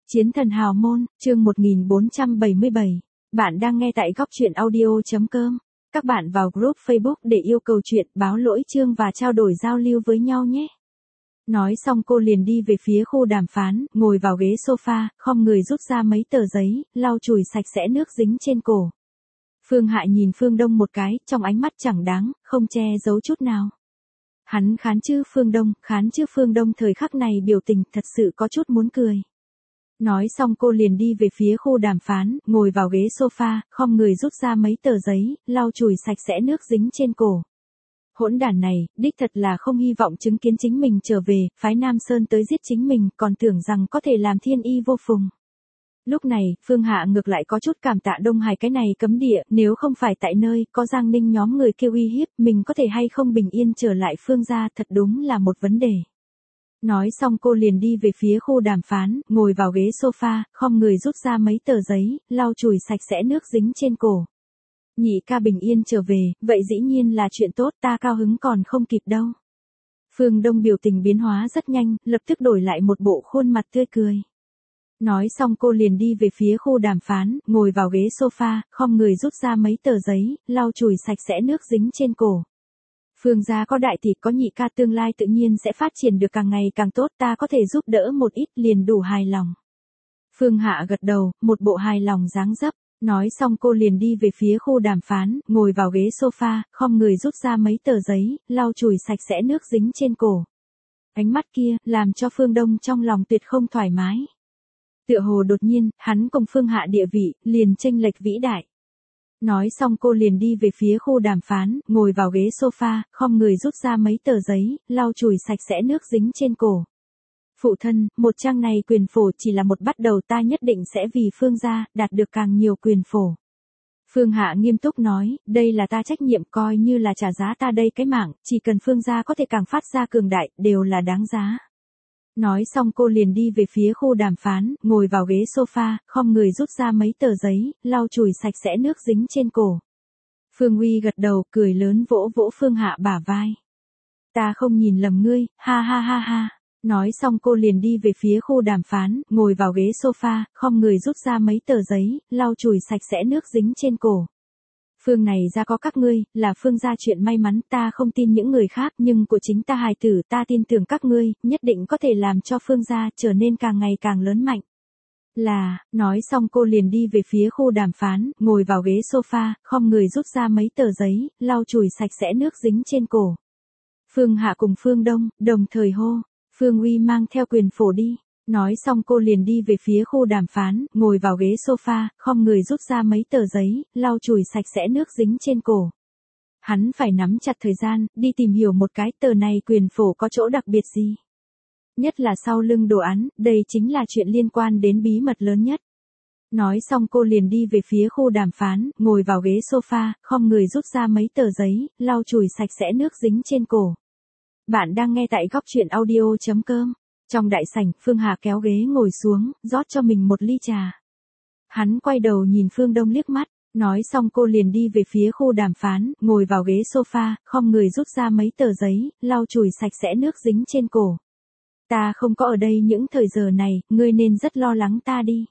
Chiến thần hào môn, chương 1477. Bạn đang nghe tại góc truyện audio.com. Các bạn vào group Facebook để yêu cầu chuyện, báo lỗi chương và trao đổi giao lưu với nhau nhé. Nói xong cô liền đi về phía khu đàm phán, ngồi vào ghế sofa, khom người rút ra mấy tờ giấy, lau chùi sạch sẽ nước dính trên cổ. Phương Hạ nhìn Phương Đông một cái, trong ánh mắt chẳng đáng, không che giấu chút nào. Hắn khán chứ Phương Đông thời khắc này biểu tình thật sự có chút muốn cười. Nói xong cô liền đi về phía khu đàm phán, ngồi vào ghế sofa, khom người rút ra mấy tờ giấy, lau chùi sạch sẽ nước dính trên cổ. Hỗn đản này, đích thật là không hy vọng chứng kiến chính mình trở về, phái Nam Sơn tới giết chính mình, còn tưởng rằng có thể làm thiên y vô phùng. Lúc này, Phương Hạ ngược lại có chút cảm tạ Đông Hải cái này cấm địa, nếu không phải tại nơi có Giang Ninh nhóm người kêu uy hiếp, mình có thể hay không bình yên trở lại Phương gia, thật đúng là một vấn đề. Nói xong cô liền đi về phía khu đàm phán, ngồi vào ghế sofa, khom người rút ra mấy tờ giấy, lau chùi sạch sẽ nước dính trên cổ. Nhị ca bình yên trở về, vậy dĩ nhiên là chuyện tốt, ta cao hứng còn không kịp đâu. Phương Đông biểu tình biến hóa rất nhanh, lập tức đổi lại một bộ khuôn mặt tươi cười. Nói xong cô liền đi về phía khu đàm phán, ngồi vào ghế sofa, khom người rút ra mấy tờ giấy, lau chùi sạch sẽ nước dính trên cổ. Phương gia có đại tỷ có nhị ca, tương lai tự nhiên sẽ phát triển được càng ngày càng tốt, ta có thể giúp đỡ một ít liền đủ hài lòng. Phương Hạ gật đầu, một bộ hài lòng dáng dấp. Nói xong cô liền đi về phía khu đàm phán, ngồi vào ghế sofa, khom người rút ra mấy tờ giấy, lau chùi sạch sẽ nước dính trên cổ. Ánh mắt kia, làm cho Phương Đông trong lòng tuyệt không thoải mái. Tựa hồ đột nhiên, hắn cùng Phương Hạ địa vị, liền chênh lệch vĩ đại. Nói xong cô liền đi về phía khu đàm phán, ngồi vào ghế sofa, khom người rút ra mấy tờ giấy, lau chùi sạch sẽ nước dính trên cổ. Phụ thân, một trang này quyền phổ chỉ là một bắt đầu, ta nhất định sẽ vì Phương gia, đạt được càng nhiều quyền phổ. Phương Hạ nghiêm túc nói, đây là ta trách nhiệm, coi như là trả giá ta đây cái mạng, chỉ cần Phương gia có thể càng phát ra cường đại, đều là đáng giá. Nói xong cô liền đi về phía khu đàm phán, ngồi vào ghế sofa, khom người rút ra mấy tờ giấy, lau chùi sạch sẽ nước dính trên cổ. Phương Uy gật đầu, cười lớn vỗ vỗ Phương Hạ bả vai. Ta không nhìn lầm ngươi, ha ha ha ha. Nói xong cô liền đi về phía khu đàm phán, ngồi vào ghế sofa, khom người rút ra mấy tờ giấy, lau chùi sạch sẽ nước dính trên cổ. Phương này ra có các ngươi, là Phương gia chuyện may mắn, ta không tin những người khác, nhưng của chính ta hài tử, ta tin tưởng các ngươi, nhất định có thể làm cho Phương gia trở nên càng ngày càng lớn mạnh. Nói xong cô liền đi về phía khu đàm phán, ngồi vào ghế sofa, khom người rút ra mấy tờ giấy, lau chùi sạch sẽ nước dính trên cổ. Phương Hạ cùng Phương Đông, đồng thời hô, Phương Uy mang theo quyền phổ đi. Nói xong cô liền đi về phía khu đàm phán, ngồi vào ghế sofa, khom người rút ra mấy tờ giấy, lau chùi sạch sẽ nước dính trên cổ. Hắn phải nắm chặt thời gian, đi tìm hiểu một cái tờ này quyền phổ có chỗ đặc biệt gì. Nhất là sau lưng đồ án, đây chính là chuyện liên quan đến bí mật lớn nhất. Nói xong cô liền đi về phía khu đàm phán, ngồi vào ghế sofa, khom người rút ra mấy tờ giấy, lau chùi sạch sẽ nước dính trên cổ. Bạn đang nghe tại góc truyện audio.com. Trong đại sảnh, Phương Hà kéo ghế ngồi xuống, rót cho mình một ly trà. Hắn quay đầu nhìn Phương Đông liếc mắt, nói xong cô liền đi về phía khu đàm phán, ngồi vào ghế sofa, khom người rút ra mấy tờ giấy, lau chùi sạch sẽ nước dính trên cổ. Ta không có ở đây những thời giờ này, ngươi nên rất lo lắng ta đi.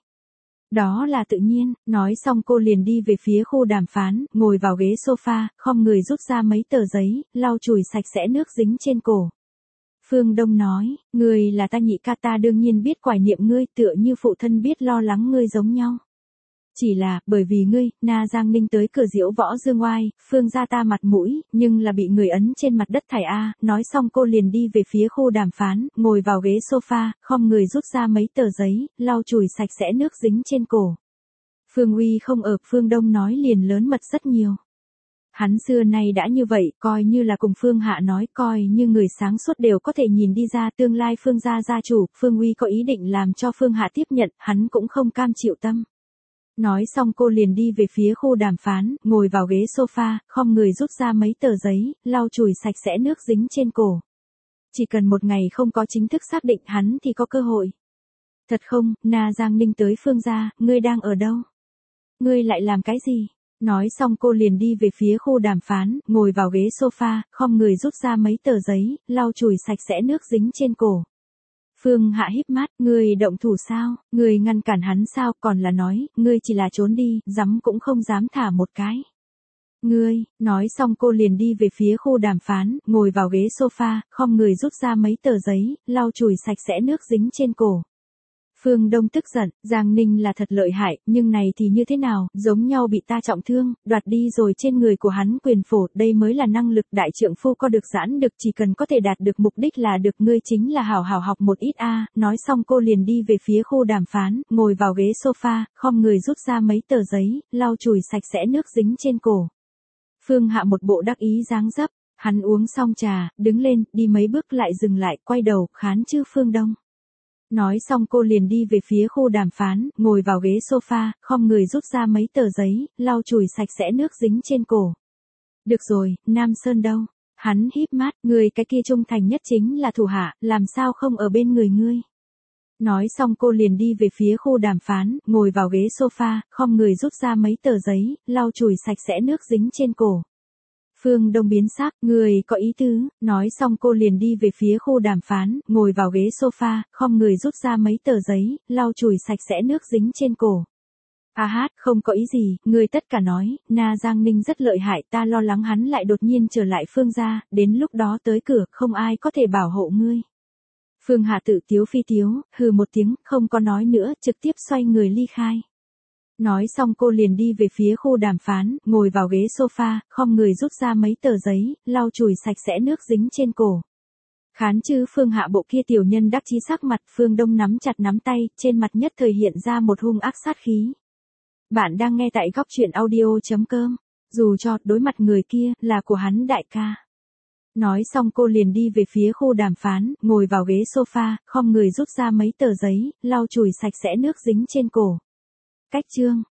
Đó là tự nhiên, nói xong cô liền đi về phía khu đàm phán, ngồi vào ghế sofa, khom người rút ra mấy tờ giấy, lau chùi sạch sẽ nước dính trên cổ. Phương Đông nói, ngươi là ta nhị ca, ta đương nhiên biết quải niệm ngươi, tựa như phụ thân biết lo lắng ngươi giống nhau. Chỉ là, bởi vì ngươi, Na Giang Ninh tới cửa diễu võ dương oai, Phương gia ta mặt mũi, nhưng là bị người ấn trên mặt đất thải a. Nói xong cô liền đi về phía khu đàm phán, ngồi vào ghế sofa, khom người rút ra mấy tờ giấy, lau chùi sạch sẽ nước dính trên cổ. Phương Uy không ở, Phương Đông nói liền lớn mật rất nhiều. Hắn xưa nay đã như vậy, coi như là cùng Phương Hạ nói, coi như người sáng suốt đều có thể nhìn đi ra tương lai Phương gia gia chủ, Phương Uy có ý định làm cho Phương Hạ tiếp nhận, hắn cũng không cam chịu tâm. Nói xong cô liền đi về phía khu đàm phán, ngồi vào ghế sofa, khom người rút ra mấy tờ giấy, lau chùi sạch sẽ nước dính trên cổ. Chỉ cần một ngày không có chính thức xác định hắn thì có cơ hội. Thật không, Na Giang Ninh tới Phương gia, ngươi đang ở đâu? Ngươi lại làm cái gì? Nói xong cô liền đi về phía khu đàm phán, ngồi vào ghế sofa, khom người rút ra mấy tờ giấy, lau chùi sạch sẽ nước dính trên cổ. Phương Hạ híp mắt, ngươi động thủ sao, ngươi ngăn cản hắn sao, còn là nói, ngươi chỉ là trốn đi, dám cũng không dám thả một cái. Ngươi, nói xong cô liền đi về phía khu đàm phán, ngồi vào ghế sofa, khom người rút ra mấy tờ giấy, lau chùi sạch sẽ nước dính trên cổ. Phương Đông tức giận, Giang Ninh là thật lợi hại, nhưng này thì như thế nào, giống nhau bị ta trọng thương, đoạt đi rồi trên người của hắn quyền phổ, đây mới là năng lực đại trượng phu có được giãn được, chỉ cần có thể đạt được mục đích là được, ngươi chính là hảo hảo học một ít a. Nói xong cô liền đi về phía khu đàm phán, ngồi vào ghế sofa, khom người rút ra mấy tờ giấy, lau chùi sạch sẽ nước dính trên cổ. Phương Hạ một bộ đắc ý dáng dấp, hắn uống xong trà, đứng lên, đi mấy bước lại dừng lại, quay đầu, khán chứ Phương Đông. Nói xong cô liền đi về phía khu đàm phán, ngồi vào ghế sofa, khom người rút ra mấy tờ giấy, lau chùi sạch sẽ nước dính trên cổ. Được rồi, Nam Sơn đâu? Hắn híp mắt, người cái kia trung thành nhất chính là thủ hạ, làm sao không ở bên người ngươi? Nói xong cô liền đi về phía khu đàm phán, ngồi vào ghế sofa, khom người rút ra mấy tờ giấy, lau chùi sạch sẽ nước dính trên cổ. Phương Đông biến sắc, người có ý tứ, nói xong cô liền đi về phía khu đàm phán, ngồi vào ghế sofa, khom người rút ra mấy tờ giấy, lau chùi sạch sẽ nước dính trên cổ. A hát, không có ý gì, người tất cả nói, Na Giang Ninh rất lợi hại, ta lo lắng hắn lại đột nhiên trở lại Phương gia, đến lúc đó tới cửa, không ai có thể bảo hộ ngươi. Phương Hạ tự tiếu phi tiếu, hừ một tiếng, không có nói nữa, trực tiếp xoay người ly khai. Nói xong cô liền đi về phía khu đàm phán, ngồi vào ghế sofa, khom người rút ra mấy tờ giấy, lau chùi sạch sẽ nước dính trên cổ. Khán chứ Phương Hạ bộ kia tiểu nhân đắc chí sắc mặt, Phương Đông nắm chặt nắm tay, trên mặt nhất thời hiện ra một hung ác sát khí. Bạn đang nghe tại góc truyện audio.com, dù cho đối mặt người kia là của hắn đại ca. Nói xong cô liền đi về phía khu đàm phán, ngồi vào ghế sofa, khom người rút ra mấy tờ giấy, lau chùi sạch sẽ nước dính trên cổ. Cách chương